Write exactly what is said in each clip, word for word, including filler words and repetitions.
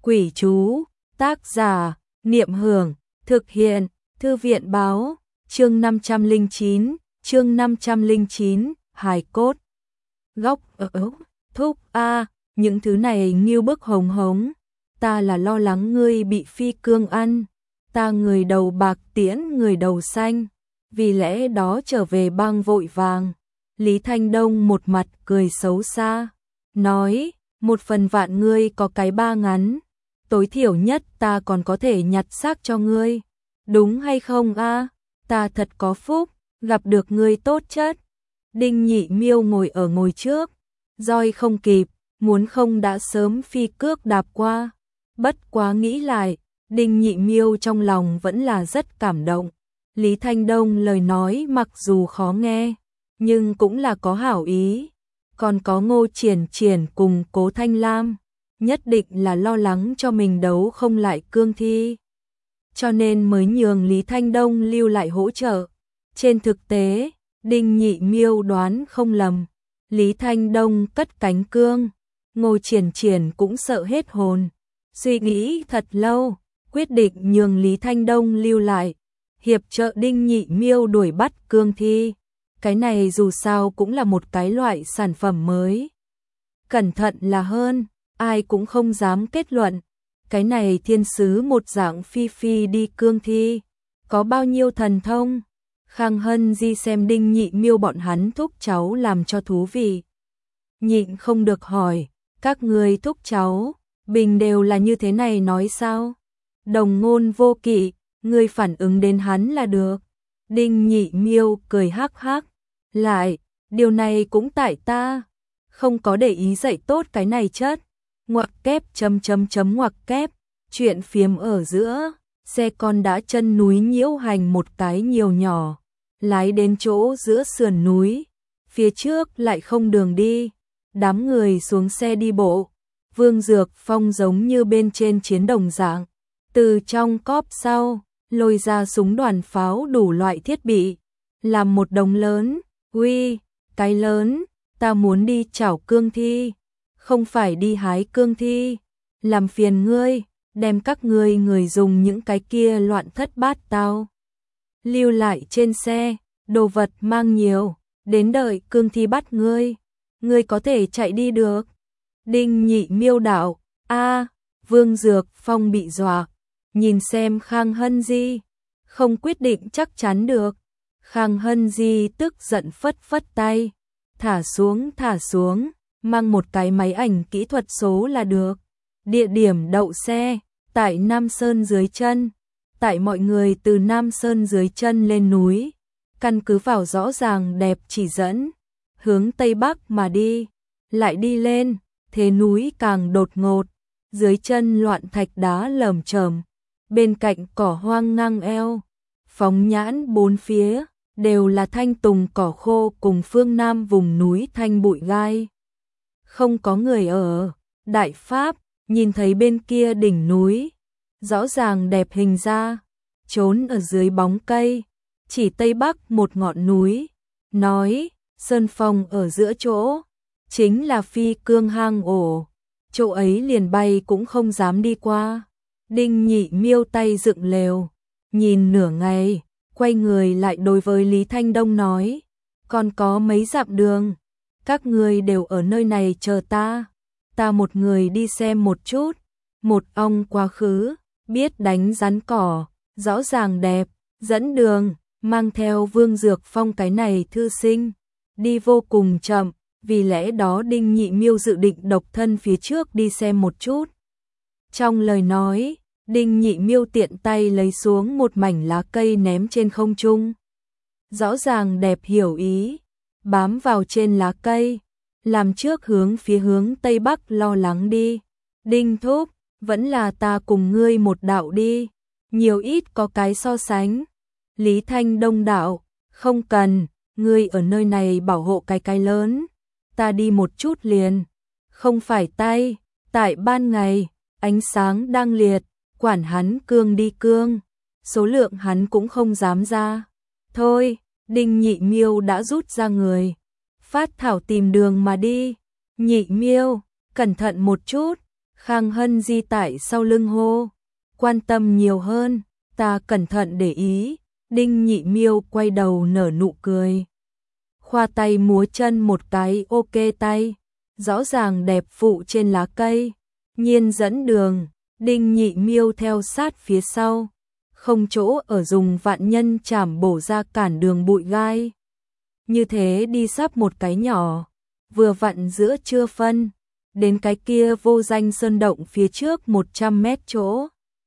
Quỷ chú, tác giả, Niệm Hưởng, thực hiện, Thư viện báo, chương năm trăm lẻ chín, chương năm trăm lẻ chín, hài cốt. Góc ở thúc a, những thứ này nghiêu bức hồng hống, ta là lo lắng ngươi bị phi cương ăn, ta người đầu bạc tiễn người đầu xanh, vì lẽ đó trở về bang vội vàng. Lý Thanh Đông một mặt cười xấu xa, nói, một phần vạn ngươi có cái ba ngắn, tối thiểu nhất ta còn có thể nhặt xác cho ngươi, đúng hay không a? Ta thật có phúc, gặp được ngươi tốt chất. Đinh Nhị Miêu ngồi ở ngồi trước, roi không kịp, muốn không đã sớm phi cước đạp qua. Bất quá nghĩ lại, Đinh Nhị Miêu trong lòng vẫn là rất cảm động. Lý Thanh Đông lời nói mặc dù khó nghe, nhưng cũng là có hảo ý. Còn có Ngô Triển Triển cùng Cố Thanh Lam, nhất định là lo lắng cho mình đấu không lại cương thi, cho nên mới nhường Lý Thanh Đông lưu lại hỗ trợ. Trên thực tế, Đinh Nhị Miêu đoán không lầm, Lý Thanh Đông cất cánh cương, Ngô Triển Triển cũng sợ hết hồn. Suy nghĩ thật lâu, quyết định nhường Lý Thanh Đông lưu lại, hiệp trợ Đinh Nhị Miêu đuổi bắt cương thi. Cái này dù sao cũng là một cái loại sản phẩm mới. Cẩn thận là hơn, ai cũng không dám kết luận. Cái này thiên sứ một dạng phi phi đi cương thi, có bao nhiêu thần thông. Khang Hân Di xem Đinh Nhị Miêu bọn hắn thúc cháu làm cho thú vị. Nhịn không được hỏi, các người thúc cháu, bình đều là như thế này nói sao? Đồng Ngôn Vô Kỵ, người phản ứng đến hắn là được. Đinh Nhị Miêu cười hắc hắc, lại, điều này cũng tại ta, không có để ý dạy tốt cái này chất. Ngoặc kép chấm chấm chấm ngoặc kép, chuyện phiếm ở giữa, xe con đã chân núi nhiễu hành một cái nhiều nhỏ, lái đến chỗ giữa sườn núi, phía trước lại không đường đi, đám người xuống xe đi bộ. Vương Dược Phong giống như bên trên chiến đồng dạng, từ trong cốp sau lôi ra súng đoàn pháo đủ loại thiết bị, làm một đống lớn. Uy, cái lớn, ta muốn đi chảo cương thi, không phải đi hái cương thi, làm phiền ngươi, đem các ngươi người dùng những cái kia loạn thất bát tao lưu lại trên xe, đồ vật mang nhiều, đến đợi cương thi bắt ngươi, ngươi có thể chạy đi được. Đinh Nhị Miêu đạo, a, Vương Dược Phong bị dọa, nhìn xem Khang Hân Di, không quyết định chắc chắn được. Khang Hân Di tức giận phất phất tay, thả xuống thả xuống, mang một cái máy ảnh kỹ thuật số là được. Địa điểm đậu xe, tại Nam Sơn dưới chân, tại mọi người từ Nam Sơn dưới chân lên núi, căn cứ vào rõ ràng đẹp chỉ dẫn, hướng Tây Bắc mà đi, lại đi lên, thế núi càng đột ngột, dưới chân loạn thạch đá lởm chởm, bên cạnh cỏ hoang ngang eo, phóng nhãn bốn phía đều là thanh tùng cỏ khô cùng phương Nam vùng núi thanh bụi gai. Không có người ở. Đại Pháp nhìn thấy bên kia đỉnh núi, rõ ràng đẹp hình ra, trốn ở dưới bóng cây, chỉ Tây Bắc một ngọn núi, nói, sơn phong ở giữa chỗ, chính là phi cương hang ổ, chỗ ấy liền bay cũng không dám đi qua. Đinh Nhị Miêu tay dựng lều, nhìn nửa ngày, quay người lại đối với Lý Thanh Đông nói, còn có mấy dặm đường, các người đều ở nơi này chờ ta, ta một người đi xem một chút. Một ong quá khứ, biết đánh rắn cỏ, rõ ràng đẹp, dẫn đường, mang theo Vương Dược Phong cái này thư sinh, đi vô cùng chậm, vì lẽ đó Đinh Nhị Miêu dự định độc thân phía trước đi xem một chút. Trong lời nói, Đinh Nhị Miêu tiện tay lấy xuống một mảnh lá cây ném trên không trung. Rõ ràng đẹp hiểu ý, bám vào trên lá cây, làm trước hướng phía hướng Tây Bắc lo lắng đi. Đinh thúc, vẫn là ta cùng ngươi một đạo đi, nhiều ít có cái so sánh. Lý Thanh Đông đạo, không cần, ngươi ở nơi này bảo hộ cái cái lớn, ta đi một chút liền. Không phải tay, tại ban ngày, ánh sáng đang liệt, quản hắn cương đi cương, số lượng hắn cũng không dám ra. Thôi, Đinh Nhị Miêu đã rút ra người, phát thảo tìm đường mà đi. Nhị Miêu, cẩn thận một chút. Khang Hân Di tại sau lưng hô, quan tâm nhiều hơn, ta cẩn thận để ý. Đinh Nhị Miêu quay đầu nở nụ cười, khoa tay múa chân một cái ok tay, rõ ràng đẹp phụ trên lá cây. Nhiên dẫn đường, Đinh Nhị Miêu theo sát phía sau, không chỗ ở dùng vạn nhân chảm bổ ra cản đường bụi gai. Như thế đi sắp một cái nhỏ, vừa vặn giữa trưa phân, đến cái kia vô danh sơn động phía trước một trăm mét chỗ.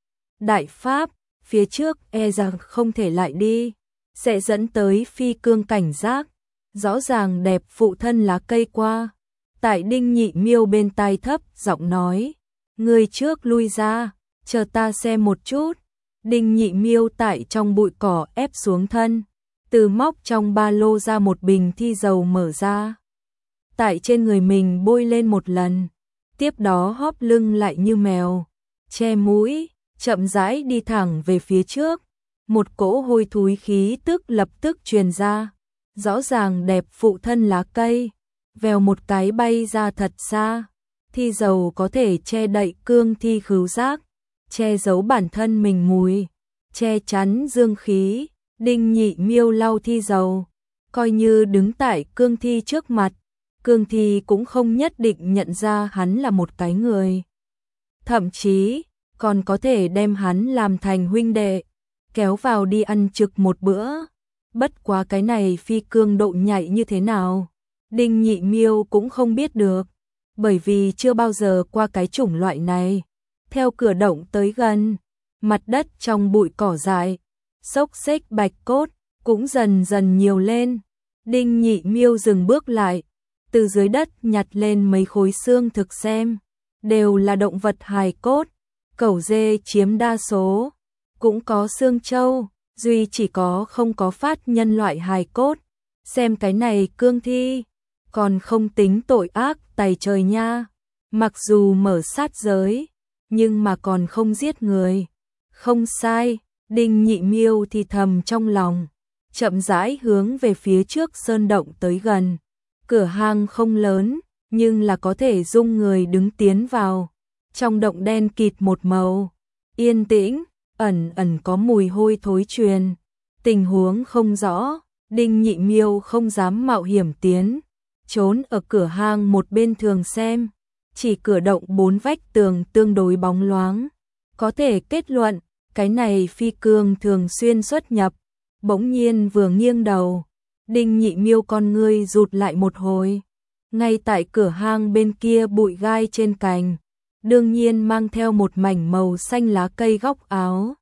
Đại Pháp, phía trước e rằng không thể lại đi, sẽ dẫn tới phi cương cảnh giác, rõ ràng đẹp phụ thân lá cây qua. Tại Đinh Nhị Miêu bên tai thấp giọng nói, người trước lui ra, chờ ta xem một chút. Đinh Nhị Miêu tại trong bụi cỏ ép xuống thân, từ móc trong ba lô ra một bình thi dầu mở ra. Tại trên người mình bôi lên một lần, tiếp đó hóp lưng lại như mèo, che mũi, chậm rãi đi thẳng về phía trước. Một cỗ hôi thối khí tức lập tức truyền ra, rõ ràng đẹp phụ thân lá cây, vèo một cái bay ra thật xa. Thi dầu có thể che đậy cương thi khứu giác, che giấu bản thân mình mùi, che chắn dương khí. Đinh Nhị Miêu lau thi dầu, coi như đứng tại cương thi trước mặt, cương thi cũng không nhất định nhận ra hắn là một cái người. Thậm chí, còn có thể đem hắn làm thành huynh đệ, kéo vào đi ăn trực một bữa. Bất quá cái này phi cương độ nhạy như thế nào, Đinh Nhị Miêu cũng không biết được, bởi vì chưa bao giờ qua cái chủng loại này. Theo cửa động tới gần, mặt đất trong bụi cỏ dại, xốc xếch bạch cốt cũng dần dần nhiều lên. Đinh Nhị Miêu dừng bước lại, từ dưới đất nhặt lên mấy khối xương thực xem, đều là động vật hài cốt, cẩu dê chiếm đa số, cũng có xương trâu, duy chỉ có không có phát nhân loại hài cốt. Xem cái này cương thi, còn không tính tội ác tày trời nha, mặc dù mở sát giới, nhưng mà còn không giết người. Không sai, Đinh Nhị Miêu thì thầm trong lòng, chậm rãi hướng về phía trước sơn động tới gần. Cửa hang không lớn, nhưng là có thể dung người đứng tiến vào. Trong động đen kịt một màu, yên tĩnh, ẩn ẩn có mùi hôi thối truyền. Tình huống không rõ, Đinh Nhị Miêu không dám mạo hiểm tiến, trốn ở cửa hang một bên thường xem. Chỉ cửa động bốn vách tường tương đối bóng loáng, có thể kết luận, cái này phi cương thường xuyên xuất nhập. Bỗng nhiên vừa nghiêng đầu, Đinh Nhị Miêu con ngươi rụt lại một hồi. Ngay tại cửa hang bên kia bụi gai trên cành, đương nhiên mang theo một mảnh màu xanh lá cây góc áo.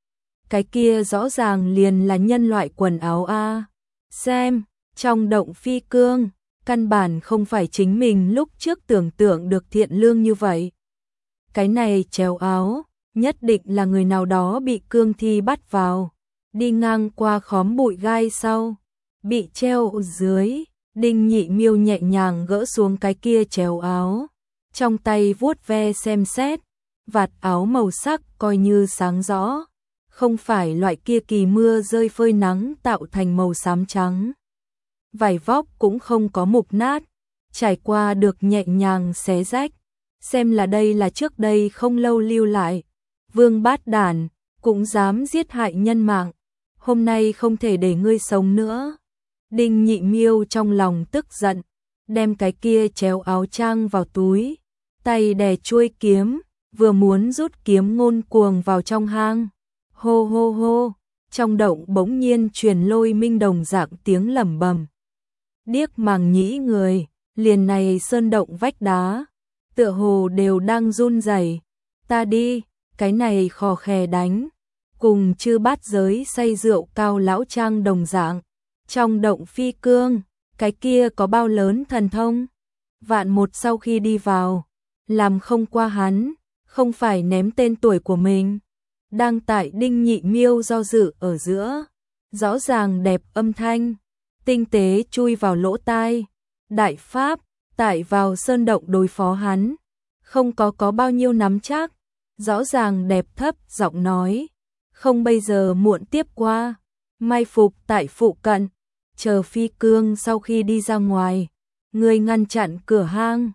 Cái kia rõ ràng liền là nhân loại quần áo a. Xem, trong động phi cương, căn bản không phải chính mình lúc trước tưởng tượng được thiện lương như vậy. Cái này treo áo, nhất định là người nào đó bị cương thi bắt vào, đi ngang qua khóm bụi gai sau, bị treo ở dưới. Đinh Nhị Miêu nhẹ nhàng gỡ xuống cái kia treo áo, trong tay vuốt ve xem xét, vạt áo màu sắc coi như sáng rõ, không phải loại kia kỳ mưa rơi phơi nắng tạo thành màu xám trắng. Vải vóc cũng không có mục nát, trải qua được nhẹ nhàng xé rách, xem là đây là trước đây không lâu lưu lại. Vương bát đản, cũng dám giết hại nhân mạng, hôm nay không thể để ngươi sống nữa. Đinh Nhị Miêu trong lòng tức giận, đem cái kia chéo áo trang vào túi, tay đè chuôi kiếm, vừa muốn rút kiếm ngôn cuồng vào trong hang. Hô hô hô, trong động bỗng nhiên truyền lôi minh đồng dạng tiếng lẩm bẩm. Điếc màng nhĩ người, liền này sơn động vách đá, tựa hồ đều đang run rẩy. Ta đi, cái này khò khè đánh, cùng chư bát giới say rượu cao lão trang đồng dạng. Trong động phi cương, cái kia có bao lớn thần thông. Vạn một sau khi đi vào, làm không qua hắn, không phải ném tên tuổi của mình. Đang tại Đinh Nhị Miêu do dự ở giữa, rõ ràng đẹp âm thanh, tinh tế chui vào lỗ tai. Đại Pháp, tại vào sơn động đối phó hắn, không có có bao nhiêu nắm chắc. Rõ ràng đẹp thấp giọng nói, không bây giờ muộn tiếp qua, mai phục tại phụ cận, chờ phi cương sau khi đi ra ngoài, người ngăn chặn cửa hang.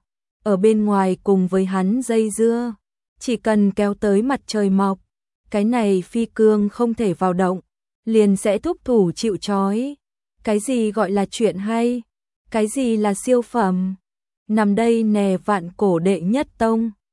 ở bên ngoài cùng với hắn dây dưa, chỉ cần kéo tới mặt trời mọc, cái này phi cương không thể vào động, liền sẽ thúc thủ chịu trói. Cái gì gọi là chuyện hay? Cái gì là siêu phẩm? Nằm đây nè vạn cổ đệ nhất tông.